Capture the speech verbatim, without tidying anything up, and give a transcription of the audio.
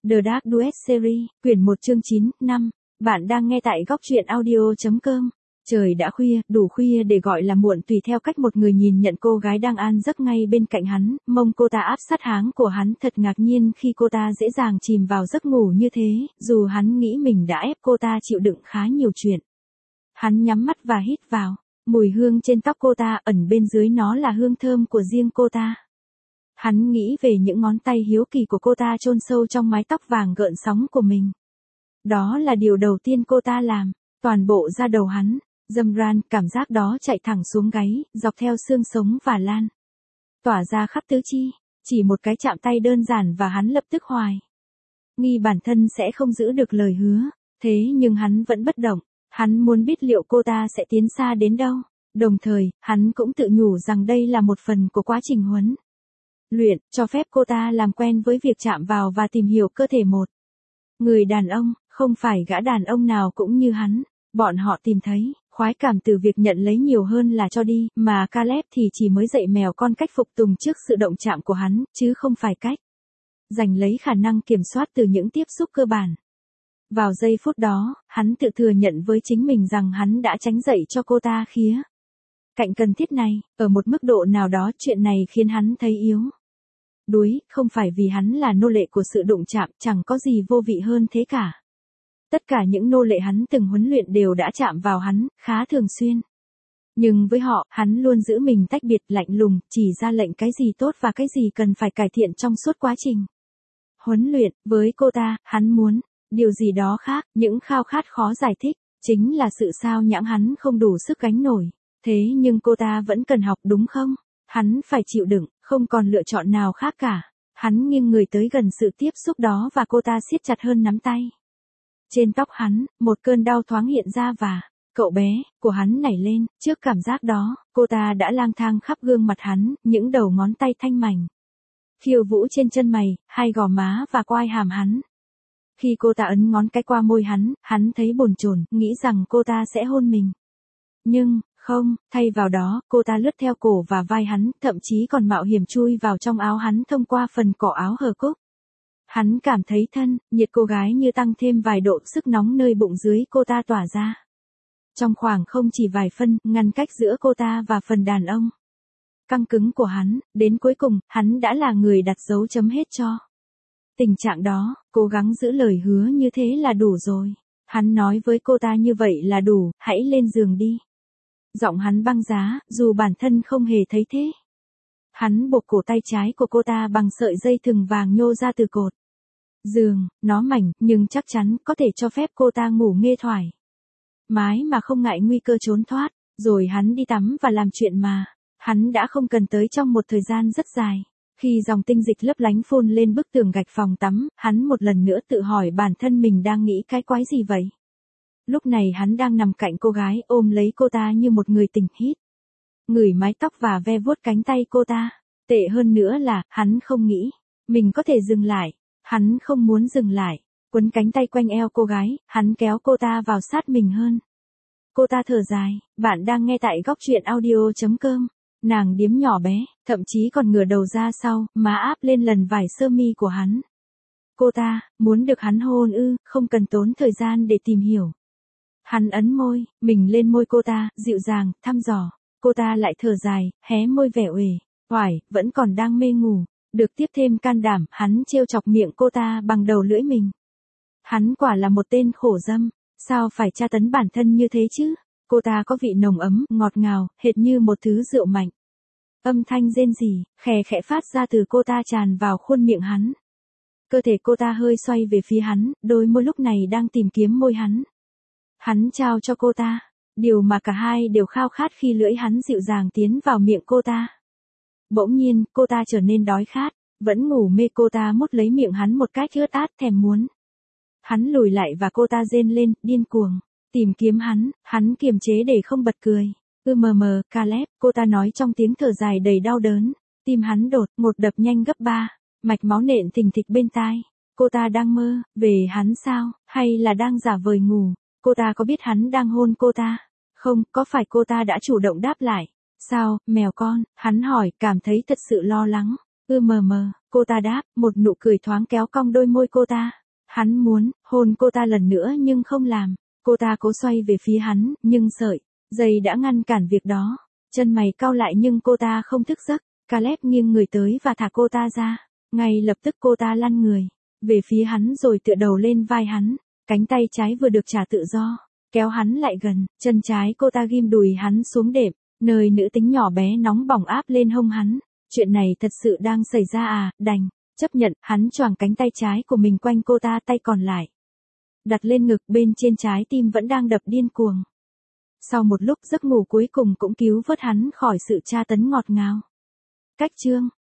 The Dark Duet Series, quyển một chương chín, năm. Bạn đang nghe tại góc truyện audio chấm com. Trời đã khuya, đủ khuya để gọi là muộn tùy theo cách một người nhìn nhận cô gái đang an giấc ngay bên cạnh hắn, mông cô ta áp sát háng của hắn thật ngạc nhiên khi cô ta dễ dàng chìm vào giấc ngủ như thế, dù hắn nghĩ mình đã ép cô ta chịu đựng khá nhiều chuyện. Hắn nhắm mắt và hít vào, mùi hương trên tóc cô ta, ẩn bên dưới nó là hương thơm của riêng cô ta. Hắn nghĩ về những ngón tay hiếu kỳ của cô ta chôn sâu trong mái tóc vàng gợn sóng của mình. Đó là điều đầu tiên cô ta làm, toàn bộ da đầu hắn, dâm ran, cảm giác đó chạy thẳng xuống gáy, dọc theo xương sống và lan. Tỏa ra khắp tứ chi, chỉ một cái chạm tay đơn giản và hắn lập tức hoài nghi bản thân sẽ không giữ được lời hứa, thế nhưng hắn vẫn bất động, hắn muốn biết liệu cô ta sẽ tiến xa đến đâu, đồng thời, hắn cũng tự nhủ rằng đây là một phần của quá trình huấn luyện, cho phép cô ta làm quen với việc chạm vào và tìm hiểu cơ thể một người đàn ông, không phải gã đàn ông nào cũng như hắn, bọn họ tìm thấy khoái cảm từ việc nhận lấy nhiều hơn là cho đi, mà Caleb thì chỉ mới dạy mèo con cách phục tùng trước sự động chạm của hắn, chứ không phải cách giành lấy khả năng kiểm soát từ những tiếp xúc cơ bản. Vào giây phút đó, hắn tự thừa nhận với chính mình rằng hắn đã tránh dậy cho cô ta khía cạnh cần thiết này, ở một mức độ nào đó chuyện này khiến hắn thấy yếu đuối, không phải vì hắn là nô lệ của sự đụng chạm, chẳng có gì vô vị hơn thế cả. Tất cả những nô lệ hắn từng huấn luyện đều đã chạm vào hắn, khá thường xuyên. Nhưng với họ, hắn luôn giữ mình tách biệt, lạnh lùng, chỉ ra lệnh cái gì tốt và cái gì cần phải cải thiện trong suốt quá trình huấn luyện. Với cô ta, hắn muốn điều gì đó khác, những khao khát khó giải thích, chính là sự sao nhãng hắn không đủ sức gánh nổi. Thế nhưng cô ta vẫn cần học đúng không? Hắn phải chịu đựng, không còn lựa chọn nào khác cả. Hắn nghiêng người tới gần sự tiếp xúc đó và cô ta siết chặt hơn nắm tay. Trên tóc hắn, một cơn đau thoáng hiện ra và, cậu bé, của hắn nảy lên, trước cảm giác đó, cô ta đã lang thang khắp gương mặt hắn, những đầu ngón tay thanh mảnh khiêu vũ trên chân mày, hai gò má và quai hàm hắn. Khi cô ta ấn ngón cái qua môi hắn, hắn thấy bồn chồn, nghĩ rằng cô ta sẽ hôn mình. Nhưng, không, thay vào đó, cô ta lướt theo cổ và vai hắn, thậm chí còn mạo hiểm chui vào trong áo hắn thông qua phần cổ áo hở cúc. Hắn cảm thấy thân, nhiệt cô gái như tăng thêm vài độ, sức nóng nơi bụng dưới cô ta tỏa ra. Trong khoảng không chỉ vài phân, ngăn cách giữa cô ta và phần đàn ông căng cứng của hắn, đến cuối cùng, hắn đã là người đặt dấu chấm hết cho tình trạng đó, cố gắng giữ lời hứa như thế là đủ rồi. Hắn nói với cô ta như vậy là đủ, hãy lên giường đi. Giọng hắn băng giá, dù bản thân không hề thấy thế. Hắn buộc cổ tay trái của cô ta bằng sợi dây thừng vàng nhô ra từ cột giường, nó mảnh, nhưng chắc chắn có thể cho phép cô ta ngủ nghe thoải mái mà không ngại nguy cơ trốn thoát, rồi hắn đi tắm và làm chuyện mà hắn đã không cần tới trong một thời gian rất dài. Khi dòng tinh dịch lấp lánh phun lên bức tường gạch phòng tắm, hắn một lần nữa tự hỏi bản thân mình đang nghĩ cái quái gì vậy. Lúc này hắn đang nằm cạnh cô gái, ôm lấy cô ta như một người tình, hít ngửi mái tóc và ve vuốt cánh tay cô ta. Tệ hơn nữa là, hắn không nghĩ mình có thể dừng lại. Hắn không muốn dừng lại. Quấn cánh tay quanh eo cô gái, hắn kéo cô ta vào sát mình hơn. Cô ta thở dài, bạn đang nghe tại góc truyện audio chấm com. Nàng điếm nhỏ bé, thậm chí còn ngửa đầu ra sau, má áp lên lần vải sơ mi của hắn. Cô ta, muốn được hắn hôn ư, không cần tốn thời gian để tìm hiểu. Hắn ấn môi, mình lên môi cô ta, dịu dàng, thăm dò. Cô ta lại thở dài, hé môi vẻ uể oải, vẫn còn đang mê ngủ. Được tiếp thêm can đảm, hắn trêu chọc miệng cô ta bằng đầu lưỡi mình. Hắn quả là một tên khổ dâm, sao phải tra tấn bản thân như thế chứ? Cô ta có vị nồng ấm, ngọt ngào, hệt như một thứ rượu mạnh. Âm thanh rên rỉ, khè khẽ phát ra từ cô ta tràn vào khuôn miệng hắn. Cơ thể cô ta hơi xoay về phía hắn, đôi môi lúc này đang tìm kiếm môi hắn. Hắn trao cho cô ta điều mà cả hai đều khao khát khi lưỡi hắn dịu dàng tiến vào miệng cô ta. Bỗng nhiên, cô ta trở nên đói khát, vẫn ngủ mê, cô ta mút lấy miệng hắn một cách ướt át thèm muốn. Hắn lùi lại và cô ta rên lên, điên cuồng tìm kiếm hắn, hắn kiềm chế để không bật cười. Ư mờ mờ, Caleb, cô ta nói trong tiếng thở dài đầy đau đớn. Tim hắn đột ngột đập nhanh gấp ba, mạch máu nện thình thịch bên tai. Cô ta đang mơ về hắn sao, hay là đang giả vời ngủ? Cô ta có biết hắn đang hôn cô ta? Không, có phải cô ta đã chủ động đáp lại? Sao, mèo con? Hắn hỏi, cảm thấy thật sự lo lắng. Ư mờ mờ, cô Cô ta đáp, một nụ cười thoáng kéo cong đôi môi cô ta. Hắn muốn hôn cô ta lần nữa nhưng không làm. Cô ta cố xoay về phía hắn, nhưng sợi dây đã ngăn cản việc đó. Chân mày cau lại nhưng cô ta không thức giấc. Caleb nghiêng người tới và thả cô ta ra. Ngay lập tức cô ta lăn người về phía hắn rồi tựa đầu lên vai hắn. Cánh tay trái vừa được trả tự do, kéo hắn lại gần, chân trái cô ta ghim đùi hắn xuống đệm, nơi nữ tính nhỏ bé nóng bỏng áp lên hông hắn. Chuyện này thật sự đang xảy ra à, đành chấp nhận. Hắn choàng cánh tay trái của mình quanh cô ta, tay còn lại đặt lên ngực, bên trên trái tim vẫn đang đập điên cuồng. Sau một lúc giấc ngủ cuối cùng cũng cứu vớt hắn khỏi sự tra tấn ngọt ngào. Cách chương